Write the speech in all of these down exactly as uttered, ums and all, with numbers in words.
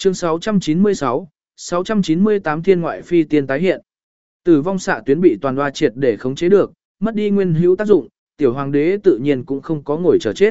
Chương sáu trăm chín mươi sáu, sáu trăm chín mươi tám thiên ngoại phi tiên tái hiện. Tử vong xạ tuyến bị toàn hoa triệt để khống chế được, mất đi nguyên hữu tác dụng, tiểu hoàng đế tự nhiên cũng không có ngồi chờ chết.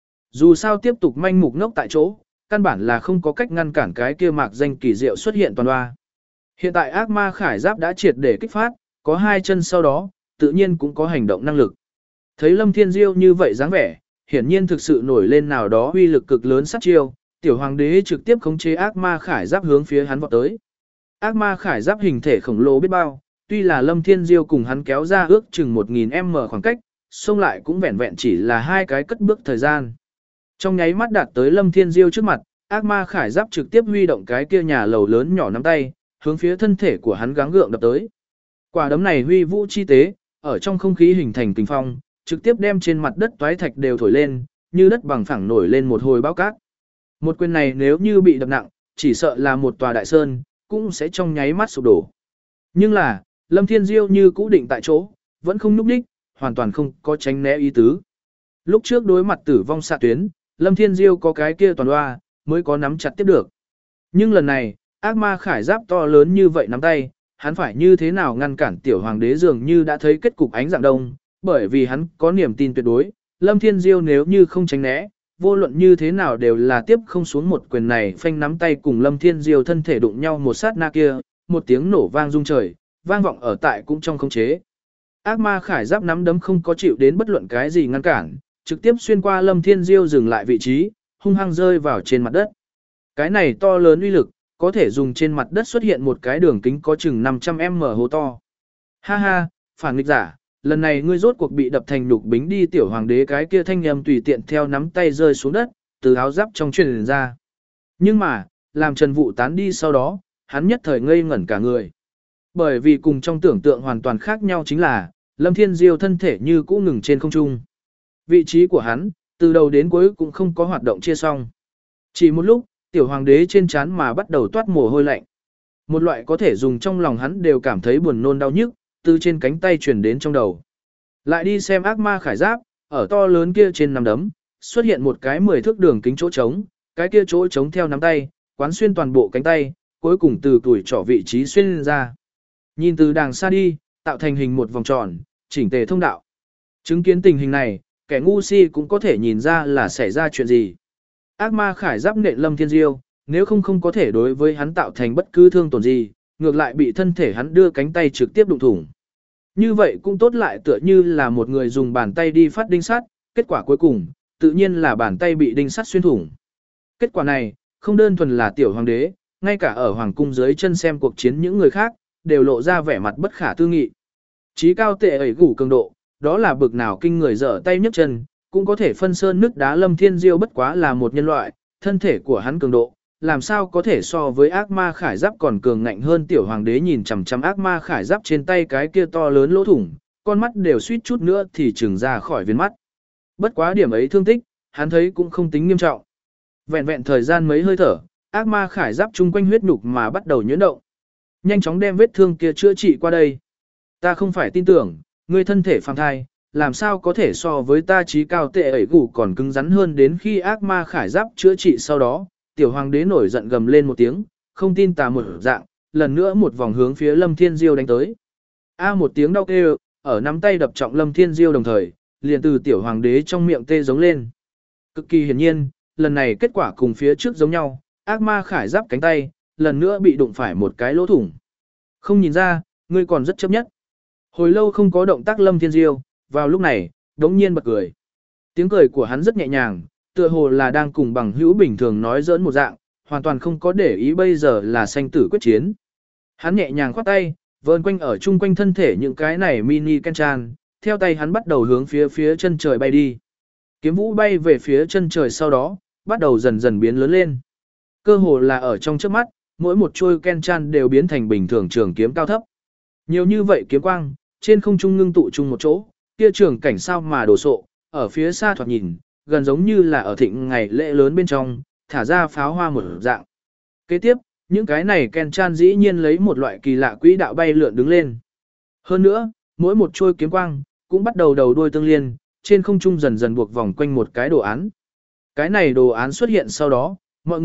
Dù sao tiếp tục manh mục ngốc tại chỗ, căn bản là không có cách ngăn cản cái kia mạc danh kỳ diệu xuất hiện toàn hoa. Hiện tại ác ma khải giáp đã triệt để kích phát, có hai chân sau đó, tự nhiên cũng có hành động năng lực. Thấy Lâm Thiên Diêu như vậy dáng vẻ, hiển nhiên thực sự nổi lên nào đó uy lực cực lớn sát chiêu, tiểu hoàng đế trực tiếp khống chế ác ma khải giáp hướng phía hắn vọt tới. Ác ma khải giáp hình thể khổng lồ biết bao, tuy là Lâm Thiên Diêu cùng hắn kéo ra ước chừng một nghìn mét khoảng cách, xông lại cũng vẹn vẹn chỉ là hai cái cất bước thời gian. Trong nháy mắt đạt tới Lâm Thiên Diêu trước mặt, ác ma khải giáp trực tiếp huy động cái kia nhà lầu lớn nhỏ nắm tay, hướng phía thân thể của hắn gắng gượng đập tới. Quả đấm này huy vũ chi tế, ở trong không khí hình thành kình phong, trực tiếp đem trên mặt đất toái thạch đều thổi lên, như đất bằng phẳng nổi lên một hồi bão cát. Một quyền này nếu như bị đập nặng, chỉ sợ là một tòa đại sơn, cũng sẽ trong nháy mắt sụp đổ. Nhưng là, Lâm Thiên Diêu như cũ định tại chỗ, vẫn không núp đích, hoàn toàn không có tránh né ý tứ. Lúc trước đối mặt tử vong xạ tuyến, Lâm Thiên Diêu có cái kia toàn hoa, mới có nắm chặt tiếp được. Nhưng lần này, ác ma khải giáp to lớn như vậy nắm tay, hắn phải như thế nào ngăn cản tiểu hoàng đế dường như đã thấy kết cục ánh dạng đông, bởi vì hắn có niềm tin tuyệt đối, Lâm Thiên Diêu nếu như không tránh né, vô luận như thế nào đều là tiếp không xuống một quyền này phanh nắm tay cùng Lâm Thiên Diêu thân thể đụng nhau một sát na kia, một tiếng nổ vang rung trời, vang vọng ở tại cũng trong khống chế. Ác ma khải giáp nắm đấm không có chịu đến bất luận cái gì ngăn cản, trực tiếp xuyên qua Lâm Thiên Diêu dừng lại vị trí, hung hăng rơi vào trên mặt đất. Cái này to lớn uy lực, có thể dùng trên mặt đất xuất hiện một cái đường kính có chừng năm trăm mét hố to. Ha ha, phản nghịch giả, lần này ngươi rốt cuộc bị đập thành nhục bính đi, tiểu hoàng đế cái kia thanh âm tùy tiện theo nắm tay rơi xuống đất, từ áo giáp trong truyền ra. Nhưng mà, làm Trần Vũ tán đi sau đó, hắn nhất thời ngây ngẩn cả người. Bởi vì cùng trong tưởng tượng hoàn toàn khác nhau chính là, Lâm Thiên Diêu thân thể như cũ ngừng trên không trung. Vị trí của hắn, từ đầu đến cuối cũng không có hoạt động chia xong. Chỉ một lúc, tiểu hoàng đế trên trán mà bắt đầu toát mồ hôi lạnh. Một loại có thể dùng trong lòng hắn đều cảm thấy buồn nôn đau nhức, từ trên cánh tay truyền đến trong đầu. Lại đi xem ác ma khải giáp, ở to lớn kia trên nắm đấm, xuất hiện một cái mười thước đường kính chỗ trống, cái kia chỗ trống theo nắm tay, quán xuyên toàn bộ cánh tay, cuối cùng từ tuổi trỏ vị trí xuyên ra. Nhìn từ đàng xa đi, tạo thành hình một vòng tròn, chỉnh tề thông đạo. Chứng kiến tình hình này, kẻ ngu si cũng có thể nhìn ra là xảy ra chuyện gì. Ác ma khải giáp nện Lâm Thiên Diêu, nếu không không có thể đối với hắn tạo thành bất cứ thương tổn gì, ngược lại bị thân thể hắn đưa cánh tay trực tiếp đụng thủng. Như vậy cũng tốt lại tựa như là một người dùng bàn tay đi phát đinh sắt, kết quả cuối cùng, tự nhiên là bàn tay bị đinh sắt xuyên thủng. Kết quả này, không đơn thuần là tiểu hoàng đế, ngay cả ở hoàng cung dưới chân xem cuộc chiến những người khác, đều lộ ra vẻ mặt bất khả tư nghị. Chí cao tệ ẩy gủ cường độ, đó là bực nào kinh người dở tay nhấc chân, cũng có thể phân sơn nước đá. Lâm Thiên Diêu bất quá là một nhân loại, thân thể của hắn cường độ, làm sao có thể so với ác ma khải giáp còn cường ngạnh hơn. Tiểu hoàng đế nhìn chằm chằm ác ma khải giáp trên tay cái kia to lớn lỗ thủng, con mắt đều suýt chút nữa thì trừng ra khỏi viên mắt. Bất quá điểm ấy thương tích, hắn thấy cũng không tính nghiêm trọng. Vẹn vẹn thời gian mấy hơi thở, ác ma khải giáp chung quanh huyết nhục mà bắt đầu nhuyễn động. Nhanh chóng đem vết thương kia chữa trị qua đây. Ta không phải tin tưởng, ngươi thân thể phàm thai, làm sao có thể so với ta trí cao tệ ẩy gủ còn cứng rắn hơn. Đến khi ác ma khải giáp chữa trị sau đó, tiểu hoàng đế nổi giận gầm lên một tiếng, không tin tà một dạng, lần nữa một vòng hướng phía Lâm Thiên Diêu đánh tới. A một tiếng đau kêu, ở nắm tay đập trọng Lâm Thiên Diêu đồng thời, liền từ tiểu hoàng đế trong miệng tê giống lên. Cực kỳ hiển nhiên, lần này kết quả cùng phía trước giống nhau, ác ma khải giáp cánh tay, lần nữa bị đụng phải một cái lỗ thủng. Không nhìn ra, ngươi còn rất chấp nhất. Hồi lâu không có động tác Lâm Thiên Diêu, vào lúc này, đống nhiên bật cười. Tiếng cười của hắn rất nhẹ nhàng, tựa hồ là đang cùng bằng hữu bình thường nói giỡn một dạng, hoàn toàn không có để ý bây giờ là sanh tử quyết chiến. Hắn nhẹ nhàng khoát tay, vờn quanh ở chung quanh thân thể những cái này mini Kenchan, theo tay hắn bắt đầu hướng phía phía chân trời bay đi. Kiếm vũ bay về phía chân trời sau đó, bắt đầu dần dần biến lớn lên. Cơ hồ là ở trong trước mắt, mỗi một trôi Kenchan đều biến thành bình thường trường kiếm cao thấp. Nhiều như vậy kiếm quang, trên không trung ngưng tụ chung một chỗ, kia trường cảnh sao mà đồ sộ, ở phía xa thoạt nhìn, gần giống như là ở thịnh ngày lễ lớn bên trong, thả ra pháo hoa một dạng. Kế tiếp, những cái này Kenchan dĩ nhiên lấy một loại kỳ lạ quỹ đạo bay lượn đứng lên. Hơn nữa, mỗi một trôi kiếm quang, cũng bắt đầu đầu đuôi tương liên, trên không trung dần dần buộc vòng quanh một cái đồ án. Cái này đồ án xuất hiện sau đó, mọi người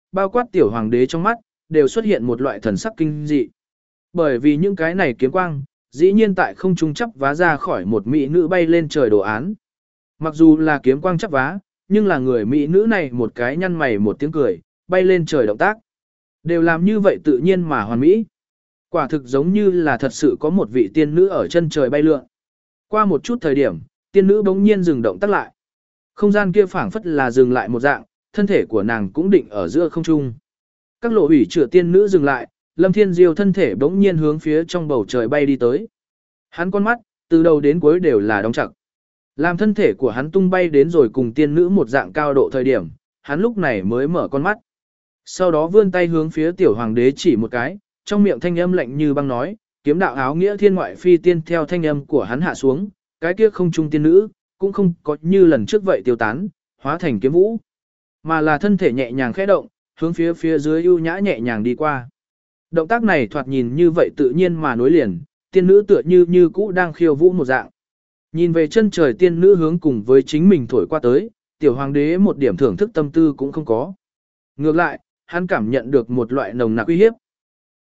bao quát tiểu hoàng đế trong mắt, đều xuất hiện một loại thần sắc kinh dị. Bởi vì những cái này kiếm quang, dĩ nhiên tại không trung chắp vá ra khỏi một mỹ nữ bay lên trời đồ án. Mặc dù là kiếm quang chắp vá, nhưng là người mỹ nữ này một cái nhăn mày một tiếng cười, bay lên trời động tác. Đều làm như vậy tự nhiên mà hoàn mỹ. Quả thực giống như là thật sự có một vị tiên nữ ở chân trời bay lượn. Qua một chút thời điểm, tiên nữ bỗng nhiên dừng động tác lại. Không gian kia phảng phất là dừng lại một dạng, thân thể của nàng cũng định ở giữa không trung. Các lộ hủy chữa tiên nữ dừng lại, Lâm Thiên Diêu thân thể bỗng nhiên hướng phía trong bầu trời bay đi tới. Hắn con mắt, từ đầu đến cuối đều là đóng chặt. Làm thân thể của hắn tung bay đến rồi cùng tiên nữ một dạng cao độ thời điểm, hắn lúc này mới mở con mắt. Sau đó vươn tay hướng phía tiểu hoàng đế chỉ một cái, trong miệng thanh âm lạnh như băng nói, kiếm đạo áo nghĩa thiên ngoại phi tiên theo thanh âm của hắn hạ xuống, cái kia không trung tiên nữ, cũng không có như lần trước vậy tiêu tán, hóa thành kiếm vũ, mà là thân thể nhẹ nhàng khẽ động, hướng phía phía dưới ưu nhã nhẹ nhàng đi qua. Động tác này thoạt nhìn như vậy tự nhiên mà nối liền, tiên nữ tựa như như cũ đang khiêu vũ một dạng. Nhìn về chân trời tiên nữ hướng cùng với chính mình thổi qua tới, tiểu hoàng đế một điểm thưởng thức tâm tư cũng không có. Ngược lại, hắn cảm nhận được một loại nồng nặc uy hiếp.